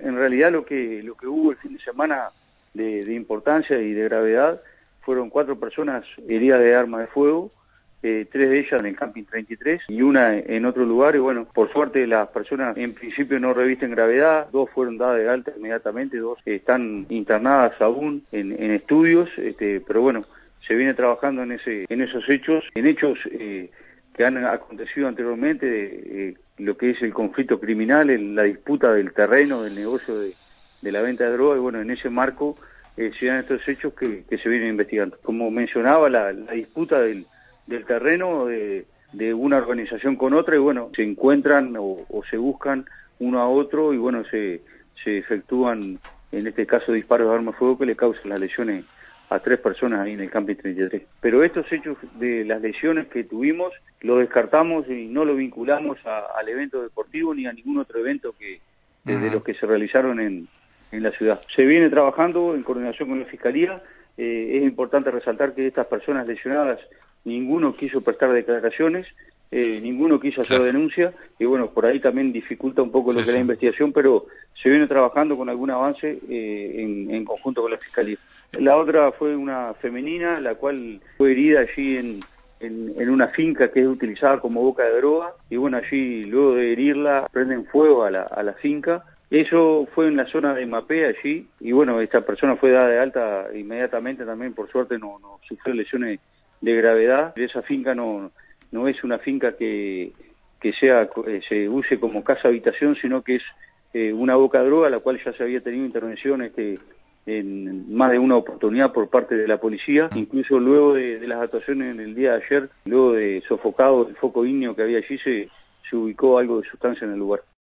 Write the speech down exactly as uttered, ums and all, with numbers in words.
en realidad lo que lo que hubo el fin de semana de, de importancia y de gravedad fueron cuatro personas heridas de arma de fuego, eh, tres de ellas en el camping treinta y tres y una en otro lugar. Y bueno, por suerte las personas en principio no revisten gravedad, dos fueron dadas de alta inmediatamente, dos están internadas aún en, en estudios, este, pero bueno, se viene trabajando en ese en esos hechos, en hechos eh, que han acontecido anteriormente, eh, lo que es el conflicto criminal, el, la disputa del terreno, del negocio de, de la venta de droga. Y bueno, en ese marco eh, se dan estos hechos que, que se vienen investigando. Como mencionaba, la, la disputa del, del terreno de, de una organización con otra, y bueno, se encuentran o, o se buscan uno a otro, y bueno, se, se efectúan, en este caso, disparos de arma de fuego que le causan las lesiones a tres personas ahí en el camping treinta y tres. Pero estos hechos de las lesiones que tuvimos, lo descartamos y no lo vinculamos a, al evento deportivo ni a ningún otro evento que de, de los que se realizaron en, en la ciudad. Se viene trabajando en coordinación con la Fiscalía. Eh, es importante resaltar que estas personas lesionadas, ninguno quiso prestar declaraciones, eh, ninguno quiso hacer Claro. denuncia, y bueno, por ahí también dificulta un poco lo Sí, que es sí. la investigación, pero se viene trabajando con algún avance eh, en, en conjunto con la Fiscalía. La otra fue una femenina, la cual fue herida allí en, en, en una finca que es utilizada como boca de droga, y bueno, allí luego de herirla prenden fuego a la, a la finca. Eso fue en la zona de Mapé allí, y bueno, esta persona fue dada de alta inmediatamente también, por suerte no, no sufrió lesiones de gravedad. Esa finca no, no es una finca que, que sea eh, se use como casa habitación, sino que es eh, una boca de droga, la cual ya se había tenido intervención este, en más de una oportunidad por parte de la policía, incluso luego de, de las actuaciones en el día de ayer, luego de sofocado el foco ígneo que había allí, se, se ubicó algo de sustancia en el lugar.